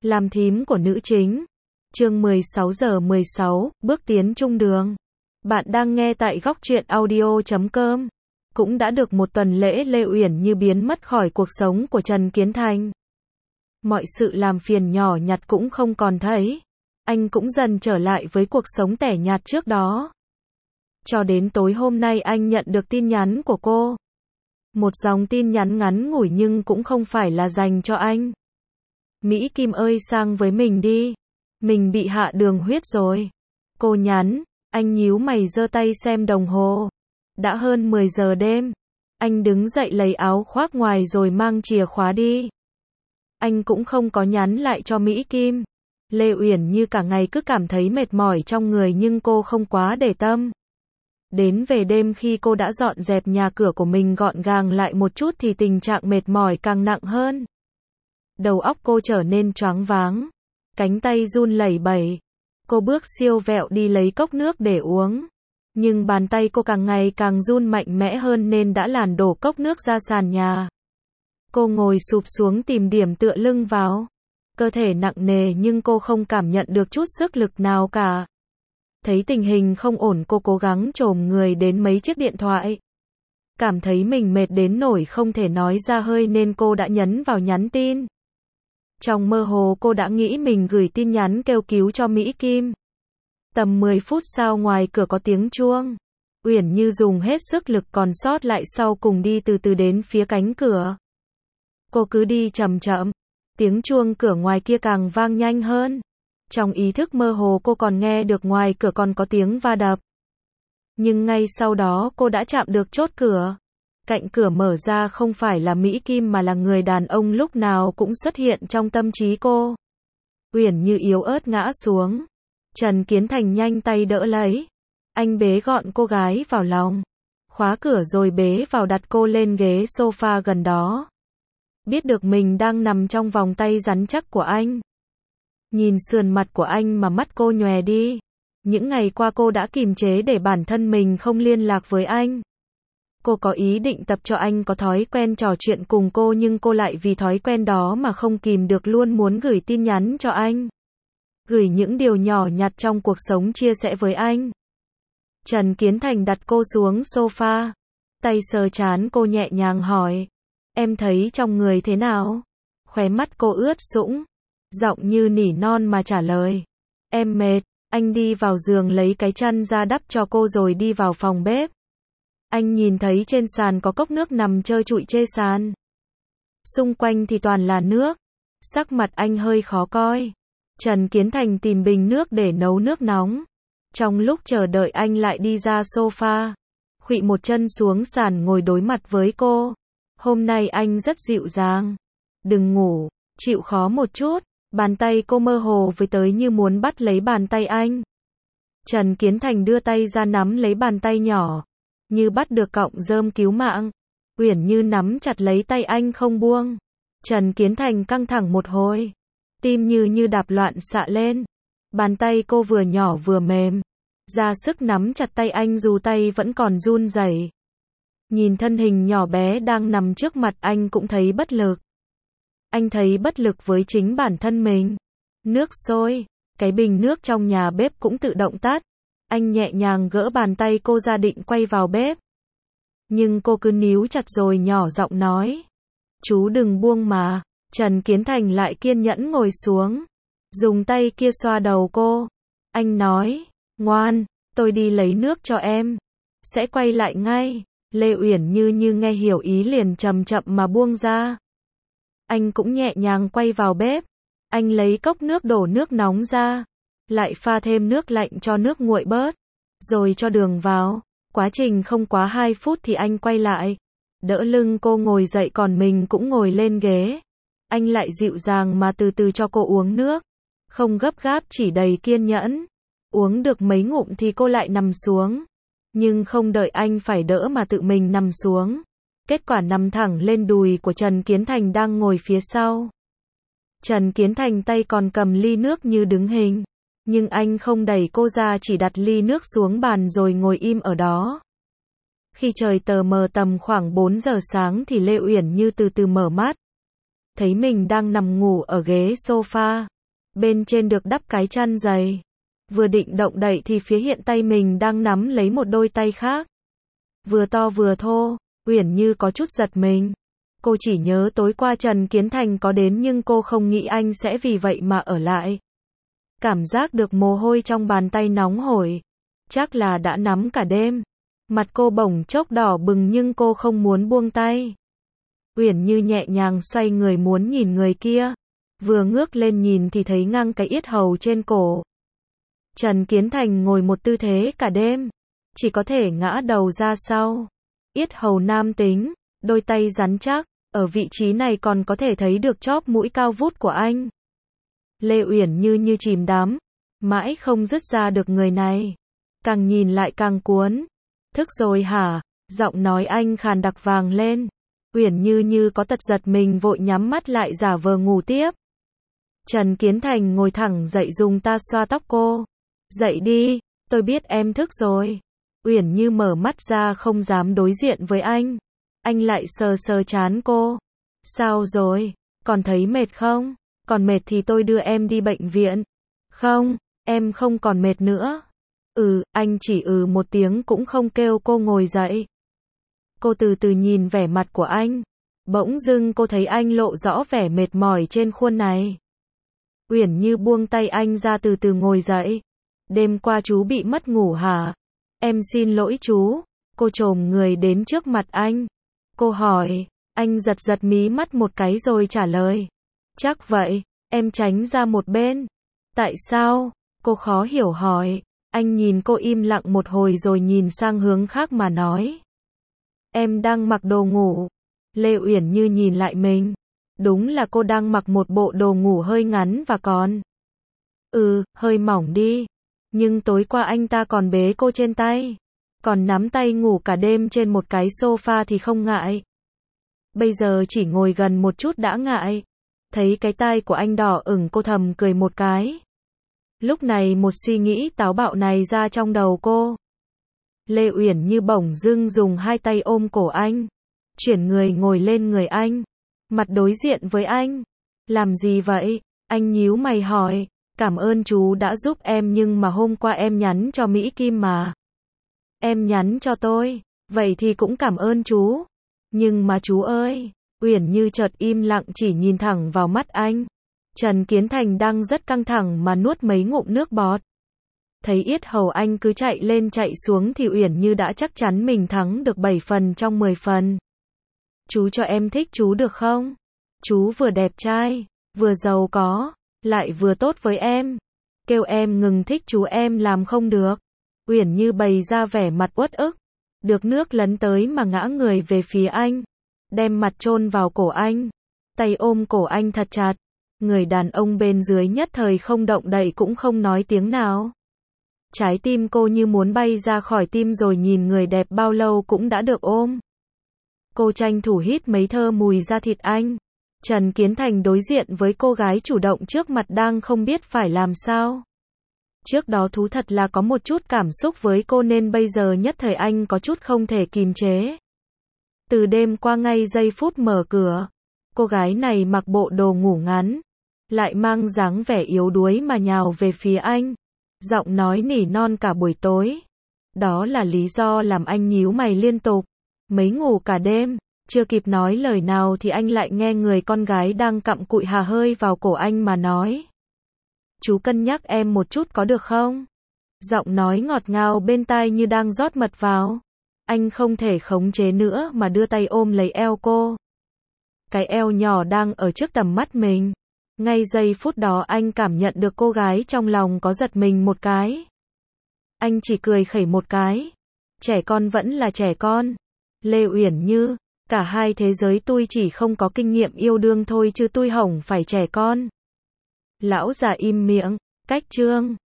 Làm thím của nữ chính. Chương 16:16, bước tiến chung đường. Bạn đang nghe tại góc truyện audio.com. Cũng đã được một tuần lễ Lê Uyển Như biến mất khỏi cuộc sống của Trần Kiến Thành. Mọi sự làm phiền nhỏ nhặt cũng không còn thấy. Anh cũng dần trở lại với cuộc sống tẻ nhạt trước đó. Cho đến tối hôm nay anh nhận được tin nhắn của cô. Một dòng tin nhắn ngắn ngủi nhưng cũng không phải là dành cho anh. Mỹ Kim ơi, sang với mình đi. Mình bị hạ đường huyết rồi. Cô nhắn. Anh nhíu mày giơ tay xem đồng hồ. Đã hơn 10 giờ đêm. Anh đứng dậy lấy áo khoác ngoài rồi mang chìa khóa đi. Anh cũng không có nhắn lại cho Mỹ Kim. Lê Uyển Như cả ngày cứ cảm thấy mệt mỏi trong người nhưng cô không quá để tâm. Đến về đêm khi cô đã dọn dẹp nhà cửa của mình gọn gàng lại một chút thì tình trạng mệt mỏi càng nặng hơn. Đầu óc cô trở nên choáng váng. Cánh tay run lẩy bẩy. Cô bước siêu vẹo đi lấy cốc nước để uống. Nhưng bàn tay cô càng ngày càng run mạnh mẽ hơn nên đã làn đổ cốc nước ra sàn nhà. Cô ngồi sụp xuống tìm điểm tựa lưng vào. Cơ thể nặng nề nhưng cô không cảm nhận được chút sức lực nào cả. Thấy tình hình không ổn cô cố gắng chồm người đến mấy chiếc điện thoại. Cảm thấy mình mệt đến nỗi không thể nói ra hơi nên cô đã nhấn vào nhắn tin. Trong mơ hồ cô đã nghĩ mình gửi tin nhắn kêu cứu cho Mỹ Kim. Tầm 10 phút sau ngoài cửa có tiếng chuông. Uyển Như dùng hết sức lực còn sót lại sau cùng đi từ từ đến phía cánh cửa. Cô cứ đi chậm chậm. Tiếng chuông cửa ngoài kia càng vang nhanh hơn. Trong ý thức mơ hồ cô còn nghe được ngoài cửa còn có tiếng va đập. Nhưng ngay sau đó cô đã chạm được chốt cửa. Cạnh cửa mở ra không phải là Mỹ Kim mà là người đàn ông lúc nào cũng xuất hiện trong tâm trí cô. Uyển Như yếu ớt ngã xuống. Trần Kiến Thành nhanh tay đỡ lấy. Anh bế gọn cô gái vào lòng. Khóa cửa rồi bế vào đặt cô lên ghế sofa gần đó. Biết được mình đang nằm trong vòng tay rắn chắc của anh. Nhìn sườn mặt của anh mà mắt cô nhòe đi. Những ngày qua cô đã kìm chế để bản thân mình không liên lạc với anh. Cô có ý định tập cho anh có thói quen trò chuyện cùng cô nhưng cô lại vì thói quen đó mà không kìm được luôn muốn gửi tin nhắn cho anh. Gửi những điều nhỏ nhặt trong cuộc sống chia sẻ với anh. Trần Kiến Thành đặt cô xuống sofa. Tay sờ trán cô nhẹ nhàng hỏi. Em thấy trong người thế nào? Khóe mắt cô ướt sũng. Giọng như nỉ non mà trả lời. Em mệt. Anh đi vào giường lấy cái chăn ra đắp cho cô rồi đi vào phòng bếp. Anh nhìn thấy trên sàn có cốc nước nằm trơ trụi trên sàn. Xung quanh thì toàn là nước. Sắc mặt anh hơi khó coi. Trần Kiến Thành tìm bình nước để nấu nước nóng. Trong lúc chờ đợi anh lại đi ra sofa. Khuỵu một chân xuống sàn ngồi đối mặt với cô. Hôm nay anh rất dịu dàng. Đừng ngủ, chịu khó một chút. Bàn tay cô mơ hồ với tới như muốn bắt lấy bàn tay anh. Trần Kiến Thành đưa tay ra nắm lấy bàn tay nhỏ. Như bắt được cọng rơm cứu mạng. Uyển Như nắm chặt lấy tay anh không buông. Trần Kiến Thành căng thẳng một hồi. Tim như đạp loạn xạ lên. Bàn tay cô vừa nhỏ vừa mềm. Ra sức nắm chặt tay anh dù tay vẫn còn run rẩy. Nhìn thân hình nhỏ bé đang nằm trước mặt anh cũng thấy bất lực. Anh thấy bất lực với chính bản thân mình. Nước sôi. Cái bình nước trong nhà bếp cũng tự động tắt. Anh nhẹ nhàng gỡ bàn tay cô ra định quay vào bếp. Nhưng cô cứ níu chặt rồi nhỏ giọng nói. Chú đừng buông mà. Trần Kiến Thành lại kiên nhẫn ngồi xuống. Dùng tay kia xoa đầu cô. Anh nói. Ngoan, tôi đi lấy nước cho em. Sẽ quay lại ngay. Lê Uyển Như nghe hiểu ý liền chậm chậm mà buông ra. Anh cũng nhẹ nhàng quay vào bếp. Anh lấy cốc nước đổ nước nóng ra. Lại pha thêm nước lạnh cho nước nguội bớt. Rồi cho đường vào. Quá trình không quá 2 phút thì anh quay lại. Đỡ lưng cô ngồi dậy còn mình cũng ngồi lên ghế. Anh lại dịu dàng mà từ từ cho cô uống nước. Không gấp gáp chỉ đầy kiên nhẫn. Uống được mấy ngụm thì cô lại nằm xuống. Nhưng không đợi anh phải đỡ mà tự mình nằm xuống. Kết quả nằm thẳng lên đùi của Trần Kiến Thành đang ngồi phía sau. Trần Kiến Thành tay còn cầm ly nước như đứng hình. Nhưng anh không đẩy cô ra chỉ đặt ly nước xuống bàn rồi ngồi im ở đó. Khi trời tờ mờ tầm khoảng 4 giờ sáng thì Lê Uyển Như từ từ mở mắt. Thấy mình đang nằm ngủ ở ghế sofa. bên trên được đắp cái chăn dày. Vừa định động đậy thì phía hiện tay mình đang nắm lấy một đôi tay khác. Vừa to vừa thô, Uyển Như có chút giật mình. Cô chỉ nhớ tối qua Trần Kiến Thành có đến nhưng cô không nghĩ anh sẽ vì vậy mà ở lại. Cảm giác được mồ hôi trong bàn tay nóng hổi. Chắc là đã nắm cả đêm. Mặt cô bỗng chốc đỏ bừng nhưng cô không muốn buông tay. Uyển Như nhẹ nhàng xoay người muốn nhìn người kia. Vừa ngước lên nhìn thì thấy ngang cái yết hầu trên cổ. Trần Kiến Thành ngồi một tư thế cả đêm. Chỉ có thể ngã đầu ra sau. Yết hầu nam tính, đôi tay rắn chắc. Ở vị trí này còn có thể thấy được chóp mũi cao vút của anh. Lê Uyển như chìm đắm. Mãi không dứt ra được người này. Càng nhìn lại càng cuốn. Thức rồi hả? Giọng nói anh khàn đặc vàng lên. Uyển Như có tật giật mình vội nhắm mắt lại giả vờ ngủ tiếp. Trần Kiến Thành ngồi thẳng dậy dùng ta xoa tóc cô. Dậy đi, tôi biết em thức rồi. Uyển Như mở mắt ra không dám đối diện với anh. Anh lại sờ trán cô. Sao rồi? Còn thấy mệt không? Còn mệt thì tôi đưa em đi bệnh viện. Không, em không còn mệt nữa. Anh chỉ một tiếng cũng không kêu cô ngồi dậy. Cô từ từ nhìn vẻ mặt của anh. Bỗng dưng cô thấy anh lộ rõ vẻ mệt mỏi trên khuôn này. Uyển Như buông tay anh ra từ từ ngồi dậy. Đêm qua chú bị mất ngủ hả? Em xin lỗi chú. Cô chồm người đến trước mặt anh. Cô hỏi. Anh giật mí mắt một cái rồi trả lời. Chắc vậy. Em tránh ra một bên. Tại sao? Cô khó hiểu hỏi. Anh nhìn cô im lặng một hồi rồi nhìn sang hướng khác mà nói. Em đang mặc đồ ngủ. Lê Uyển Như nhìn lại mình. Đúng là cô đang mặc một bộ đồ ngủ hơi ngắn và còn. Hơi mỏng đi. Nhưng tối qua anh ta còn bế cô trên tay. Còn nắm tay ngủ cả đêm trên một cái sofa thì không ngại. Bây giờ chỉ ngồi gần một chút đã ngại. Thấy cái tai của anh đỏ ửng cô thầm cười một cái. Lúc này một suy nghĩ táo bạo này ra trong đầu cô. Lê Uyển Như bỗng dưng dùng hai tay ôm cổ anh. Chuyển người ngồi lên người anh. Mặt đối diện với anh. Làm gì vậy? Anh nhíu mày hỏi. Cảm ơn chú đã giúp em nhưng mà hôm qua em nhắn cho Mỹ Kim mà. Em nhắn cho tôi. Vậy thì cũng cảm ơn chú. Nhưng mà chú ơi. Uyển Như chợt im lặng chỉ nhìn thẳng vào mắt anh. Trần Kiến Thành đang rất căng thẳng mà nuốt mấy ngụm nước bọt. Thấy yết hầu anh cứ chạy lên chạy xuống thì Uyển Như đã chắc chắn mình thắng được 7 phần trong 10 phần. Chú cho em thích chú được không? Chú vừa đẹp trai, vừa giàu có, lại vừa tốt với em. Kêu em ngừng thích chú em làm không được. Uyển Như bày ra vẻ mặt uất ức. Được nước lấn tới mà ngã người về phía anh. Đem mặt chôn vào cổ anh. Tay ôm cổ anh thật chặt. Người đàn ông bên dưới nhất thời không động đậy cũng không nói tiếng nào. Trái tim cô như muốn bay ra khỏi tim rồi nhìn người đẹp bao lâu cũng đã được ôm. Cô tranh thủ hít mấy thơ mùi da thịt anh. Trần Kiến Thành đối diện với cô gái chủ động trước mặt đang không biết phải làm sao. Trước đó thú thật là có một chút cảm xúc với cô nên bây giờ nhất thời anh có chút không thể kìm chế. Từ đêm qua ngay giây phút mở cửa, cô gái này mặc bộ đồ ngủ ngắn, lại mang dáng vẻ yếu đuối mà nhào về phía anh. Giọng nói nỉ non cả buổi tối. Đó là lý do làm anh nhíu mày liên tục. Mấy ngủ cả đêm, chưa kịp nói lời nào thì anh lại nghe người con gái đang cặm cụi hà hơi vào cổ anh mà nói. Chú cân nhắc em một chút có được không? Giọng nói ngọt ngào bên tai như đang rót mật vào. Anh không thể khống chế nữa mà đưa tay ôm lấy eo cô. Cái eo nhỏ đang ở trước tầm mắt mình. Ngay giây phút đó anh cảm nhận được cô gái trong lòng có giật mình một cái. Anh chỉ cười khẩy một cái. Trẻ con vẫn là trẻ con. Lê Uyển Như, cả hai thế giới tôi chỉ không có kinh nghiệm yêu đương thôi chứ tôi hổng phải trẻ con. Lão già im miệng, cách chương.